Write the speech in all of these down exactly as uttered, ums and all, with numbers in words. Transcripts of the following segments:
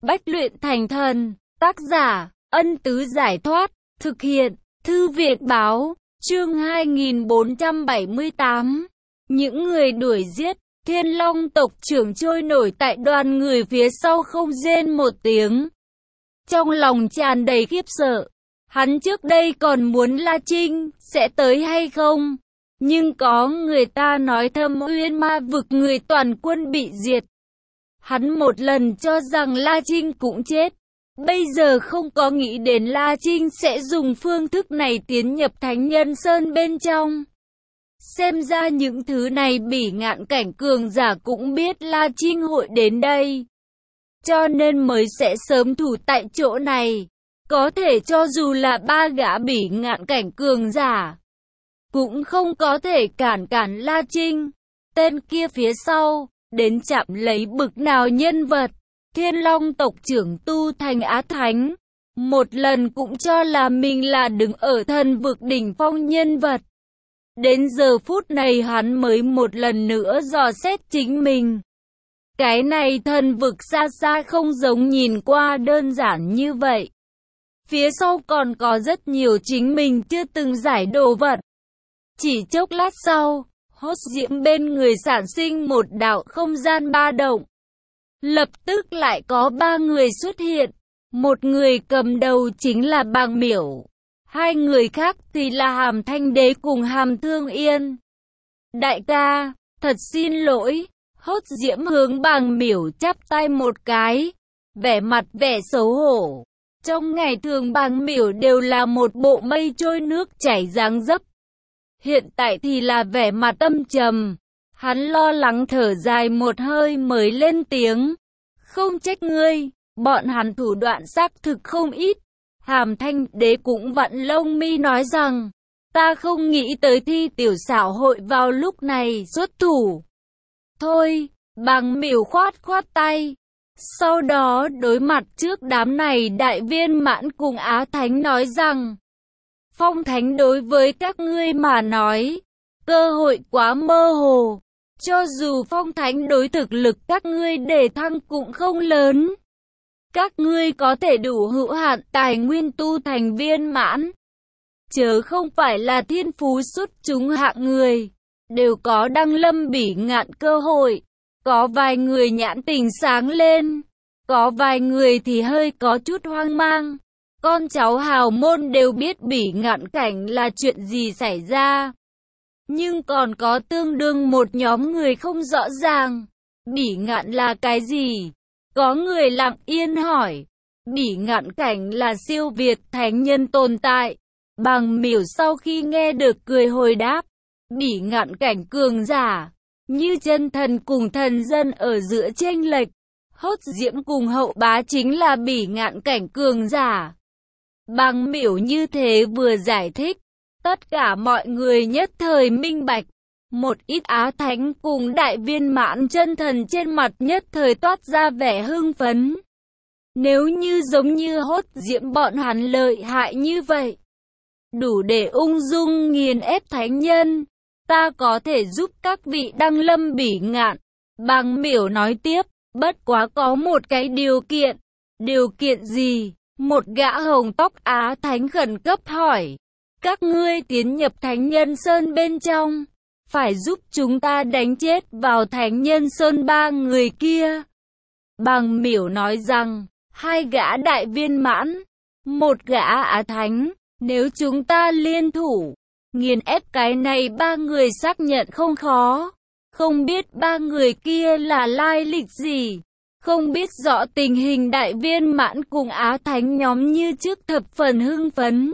Bách luyện thành thần, tác giả, Ân Tứ Giải Thoát, thực hiện, Thư viện Báo, chương hai nghìn bốn trăm bảy mươi tám. Những người đuổi giết, Thiên Long tộc trưởng trôi nổi tại đoàn người phía sau không rên một tiếng. Trong lòng tràn đầy khiếp sợ, hắn trước đây còn muốn La Trinh sẽ tới hay không? Nhưng có người ta nói Thâm Uyên Ma vực người toàn quân bị diệt. Hắn một lần cho rằng La Trinh cũng chết. Bây giờ không có nghĩ đến La Trinh sẽ dùng phương thức này tiến nhập Thánh Nhân Sơn bên trong. Xem ra những thứ này Bỉ Ngạn cảnh cường giả cũng biết La Trinh hội đến đây, cho nên mới sẽ sớm thủ tại chỗ này. Có thể cho dù là ba gã Bỉ Ngạn cảnh cường giả, cũng không có thể cản cản La Trinh. Tên kia phía sau, đến chạm lấy bực nào nhân vật. Thiên Long tộc trưởng tu thành Á Thánh, một lần cũng cho là mình là đứng ở thần vực đỉnh phong nhân vật. Đến giờ phút này hắn mới một lần nữa dò xét chính mình. Cái này thần vực xa xa không giống nhìn qua đơn giản như vậy. Phía sau còn có rất nhiều chính mình chưa từng giải đồ vật. Chỉ chốc lát sau, hốt diễm bên người sản sinh một đạo không gian ba động. Lập tức lại có ba người xuất hiện. Một người cầm đầu chính là Bàng Miểu. Hai người khác thì là Hàm Thanh Đế cùng Hàm Thương Yên. Đại ca, thật xin lỗi. Hốt diễm hướng Bàng Miểu chắp tay một cái, vẻ mặt vẻ xấu hổ. Trong ngày thường Bàng Miểu đều là một bộ mây trôi nước chảy dáng dấp. Hiện tại thì là vẻ mặt âm trầm. Hắn lo lắng thở dài một hơi mới lên tiếng. Không trách ngươi, bọn hắn thủ đoạn xác thực không ít. Hàm Thanh Đế cũng vặn lông mi nói rằng, ta không nghĩ tới thi tiểu xảo hội vào lúc này xuất thủ. Thôi, Bàng Miểu khoát khoát tay. Sau đó đối mặt trước đám này Đại Viên Mãn cùng Á Thánh nói rằng, Phong Thánh đối với các ngươi mà nói, cơ hội quá mơ hồ. Cho dù Phong Thánh đối thực lực các ngươi để thăng cũng không lớn. Các ngươi có thể đủ hữu hạn tài nguyên tu thành viên mãn, chớ không phải là thiên phú xuất chúng hạng người, đều có đăng lâm Bỉ Ngạn cơ hội. Có vài người nhãn tình sáng lên, có vài người thì hơi có chút hoang mang. Con cháu hào môn đều biết Bỉ Ngạn cảnh là chuyện gì xảy ra. Nhưng còn có tương đương một nhóm người không rõ ràng. Bỉ Ngạn là cái gì? Có người lặng yên hỏi. Bỉ Ngạn cảnh là siêu việt thánh nhân tồn tại. Bàng Miểu sau khi nghe được cười hồi đáp. Bỉ Ngạn cảnh cường giả, như chân thần cùng thần dân ở giữa chênh lệch. Hốt diễm cùng hậu bá chính là Bỉ Ngạn cảnh cường giả. Bàng Miểu như thế vừa giải thích, tất cả mọi người nhất thời minh bạch. Một ít Á Thánh cùng Đại Viên Mãn chân thần trên mặt nhất thời toát ra vẻ hưng phấn. Nếu như giống như hốt diễm bọn hắn lợi hại như vậy, đủ để ung dung nghiền ép thánh nhân, ta có thể giúp các vị đăng lâm Bỉ Ngạn. Bàng Miểu nói tiếp, bất quá có một cái điều kiện. Điều kiện gì? Một gã hồng tóc Á Thánh khẩn cấp hỏi. Các ngươi tiến nhập Thánh Nhân Sơn bên trong, phải giúp chúng ta đánh chết vào Thánh Nhân Sơn ba người kia. Bàng Miểu nói rằng, hai gã Đại Viên Mãn, một gã Á Thánh, nếu chúng ta liên thủ, nghiền ép cái này ba người xác nhận không khó. Không biết ba người kia là lai lịch gì, không biết rõ tình hình Đại Viên Mãn cùng Á Thánh nhóm như trước thập phần hưng phấn.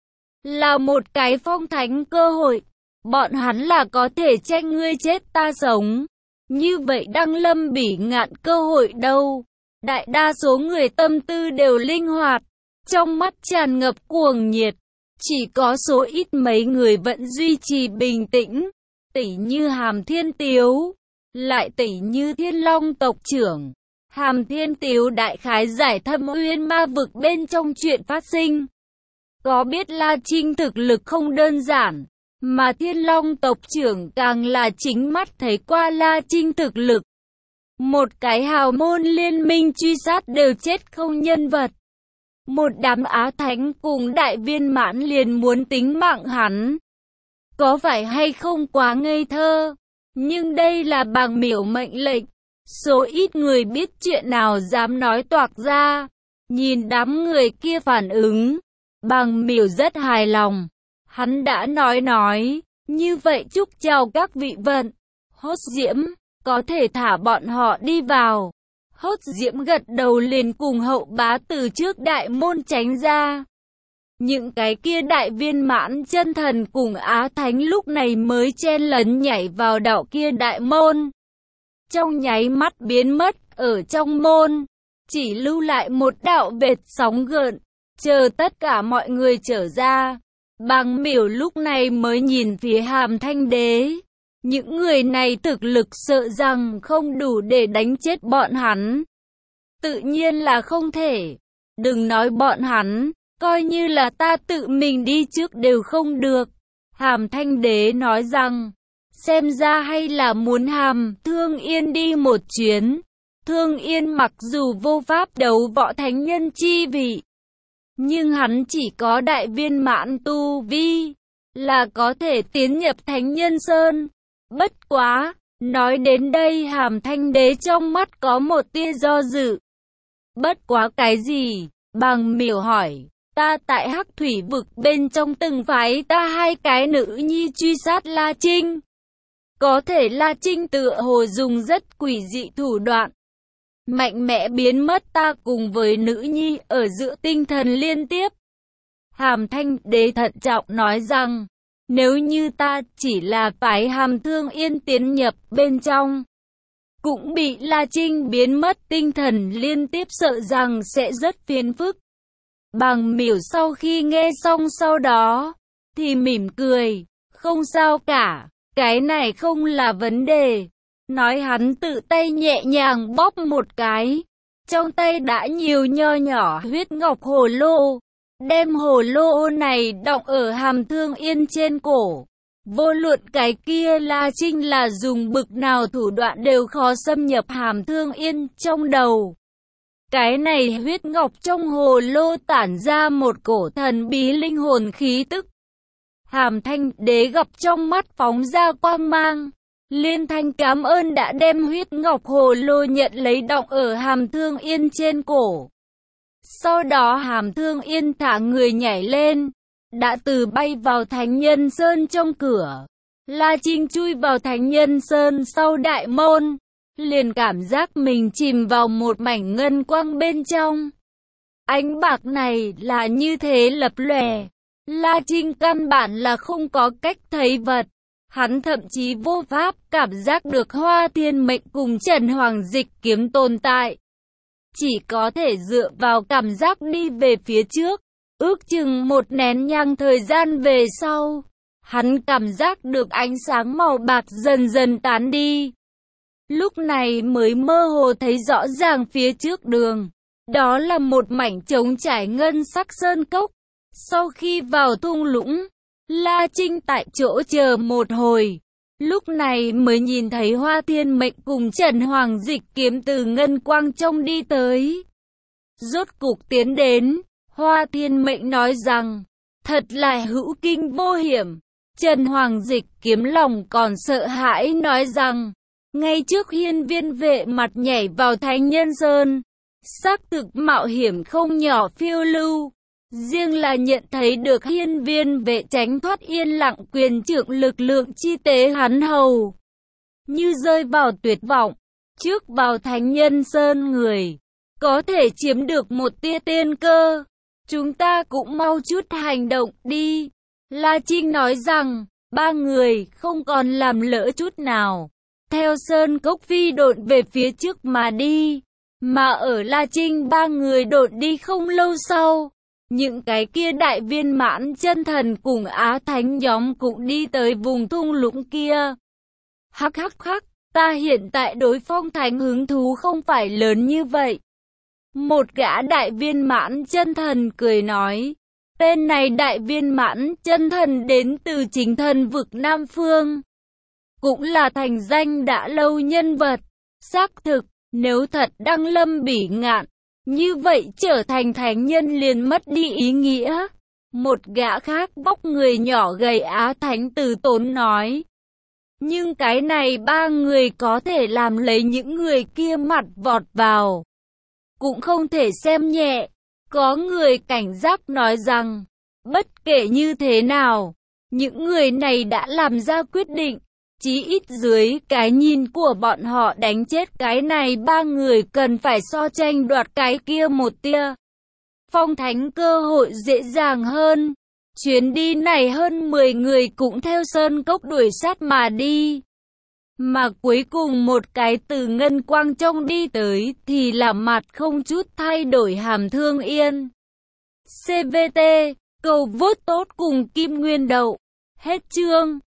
Là một cái phong thánh cơ hội, bọn hắn là có thể tranh ngươi chết ta sống. Như vậy đăng lâm Bỉ Ngạn cơ hội đâu? Đại đa số người tâm tư đều linh hoạt, trong mắt tràn ngập cuồng nhiệt. Chỉ có số ít mấy người vẫn duy trì bình tĩnh, tỉ như Hàm Thiên Tiếu, lại tỉ như Thiên Long tộc trưởng. Hàm Thiên Tiếu đại khái giải Thâm Uyên Ma vực bên trong chuyện phát sinh. Có biết La Trinh thực lực không đơn giản, mà Thiên Long tộc trưởng càng là chính mắt thấy qua La Trinh thực lực. Một cái hào môn liên minh truy sát đều chết không nhân vật. Một đám Á Thánh cùng đại viên mãn liền muốn tính mạng hắn. Có phải hay không quá ngây thơ? Nhưng đây là bàng miểu mệnh lệnh. Số ít người biết chuyện nào dám nói toạc ra. Nhìn đám người kia phản ứng, bàng miểu rất hài lòng. Hắn đã nói nói, như vậy chúc chào các vị vận. Hốt Diễm, có thể thả bọn họ đi vào. Hốt Diễm gật đầu liền cùng hậu bá từ trước đại môn tránh ra. Những cái kia đại viên mãn chân thần cùng Á Thánh lúc này mới chen lấn nhảy vào đạo kia đại môn. Trong nháy mắt biến mất ở trong môn, chỉ lưu lại một đạo vệt sóng gợn, chờ tất cả mọi người trở ra. Bàng miểu lúc này mới nhìn phía Hàm Thanh Đế. Những người này thực lực sợ rằng không đủ để đánh chết bọn hắn. Tự nhiên là không thể. Đừng nói bọn hắn, coi như là ta tự mình đi trước đều không được. Hàm Thanh Đế nói rằng, xem ra hay là muốn Hàm Thương Yên đi một chuyến. Thương Yên mặc dù vô pháp đấu võ thánh nhân chi vị, nhưng hắn chỉ có đại viên mãn tu vi, là có thể tiến nhập thánh nhân sơn. Bất quá, nói đến đây Hàm Thanh Đế trong mắt có một tia do dự. Bất quá cái gì? Bàng miểu hỏi. Ta tại Hắc Thủy vực bên trong từng phái ta hai cái nữ nhi truy sát La Trinh. Có thể La Trinh tựa hồ dùng rất quỷ dị thủ đoạn, mạnh mẽ biến mất ta cùng với nữ nhi ở giữa tinh thần liên tiếp. Hàm Thanh Đế thận trọng nói rằng, nếu như ta chỉ là phái Hàm Thương Yên tiến nhập bên trong, cũng bị La Trinh biến mất tinh thần liên tiếp sợ rằng sẽ rất phiền phức. Bàng miểu sau khi nghe xong sau đó, thì mỉm cười, không sao cả, cái này không là vấn đề. Nói hắn tự tay nhẹ nhàng bóp một cái, trong tay đã nhiều nho nhỏ huyết ngọc hồ lô, đem hồ lô này đọng ở Hàm Thương Yên trên cổ. Vô luận cái kia La Trinh là dùng bực nào thủ đoạn đều khó xâm nhập Hàm Thương Yên trong đầu. Cái này huyết ngọc trong hồ lô tản ra một cổ thần bí linh hồn khí tức. Hàm Thanh Đế gặp trong mắt phóng ra quang mang, liên thanh cảm ơn đã đem huyết ngọc hồ lô nhận lấy đọng ở Hàm Thương Yên trên cổ. Sau đó Hàm Thương Yên thả người nhảy lên, đã từ bay vào Thánh Nhân Sơn trong cửa. La Trinh chui vào Thánh Nhân Sơn sau đại môn, liền cảm giác mình chìm vào một mảnh ngân quang bên trong. Ánh bạc này là như thế lập lòe, La Trinh căn bản là không có cách thấy vật. Hắn thậm chí vô pháp cảm giác được Hoa Thiên Mệnh cùng Trần Hoàng Dịch Kiếm tồn tại. Chỉ có thể dựa vào cảm giác đi về phía trước. Ước chừng một nén nhang thời gian về sau, hắn cảm giác được ánh sáng màu bạc dần dần tán đi. Lúc này mới mơ hồ thấy rõ ràng phía trước đường. Đó là một mảnh trống trải ngân sắc sơn cốc. Sau khi vào thung lũng, La Trinh tại chỗ chờ một hồi. Lúc này mới nhìn thấy Hoa Thiên Mệnh cùng Trần Hoàng Dịch Kiếm từ ngân quang trong đi tới. Rốt cục tiến đến, Hoa Thiên Mệnh nói rằng, thật là hữu kinh vô hiểm. Trần Hoàng Dịch Kiếm lòng còn sợ hãi nói rằng, ngay trước hiên viên vệ mặt nhảy vào Thánh Nhân Sơn, xác thực mạo hiểm không nhỏ phiêu lưu. Riêng là nhận thấy được hiên viên vệ tránh thoát yên lặng quyền trưởng lực lượng chi tế hắn hầu như rơi vào tuyệt vọng. Trước vào Thánh Nhân Sơn người có thể chiếm được một tia tiên cơ, chúng ta cũng mau chút hành động đi. La Trinh nói rằng, ba người không còn làm lỡ chút nào, theo sơn cốc phi độn về phía trước mà đi. Mà ở La Trinh ba người độn đi không lâu sau, những cái kia đại viên mãn chân thần cùng Á Thánh nhóm cũng đi tới vùng thung lũng kia. Hắc hắc hắc, ta hiện tại đối Phong Thánh hứng thú không phải lớn như vậy. Một gã đại viên mãn chân thần cười nói, tên này đại viên mãn chân thần đến từ chính thần vực Nam Phương, cũng là thành danh đã lâu nhân vật. Xác thực, nếu thật đăng lâm bỉ ngạn, như vậy trở thành thánh nhân liền mất đi ý nghĩa. Một gã khác vóc người nhỏ gầy Á Thánh từ tốn nói. Nhưng cái này ba người có thể làm lấy những người kia mặt vọt vào. Cũng không thể xem nhẹ. Có người cảnh giác nói rằng, bất kể như thế nào, những người này đã làm ra quyết định. Chí ít dưới cái nhìn của bọn họ đánh chết cái này ba người cần phải so tranh đoạt cái kia một tia. Phong thánh cơ hội dễ dàng hơn. Chuyến đi này hơn mười người cũng theo sơn cốc đuổi sát mà đi. Mà cuối cùng một cái từ ngân quang trong đi tới thì là mặt không chút thay đổi Hàm Thương Yên. xê vê tê, cầu vote tốt cùng Kim Nguyên Đậu. Hết chương.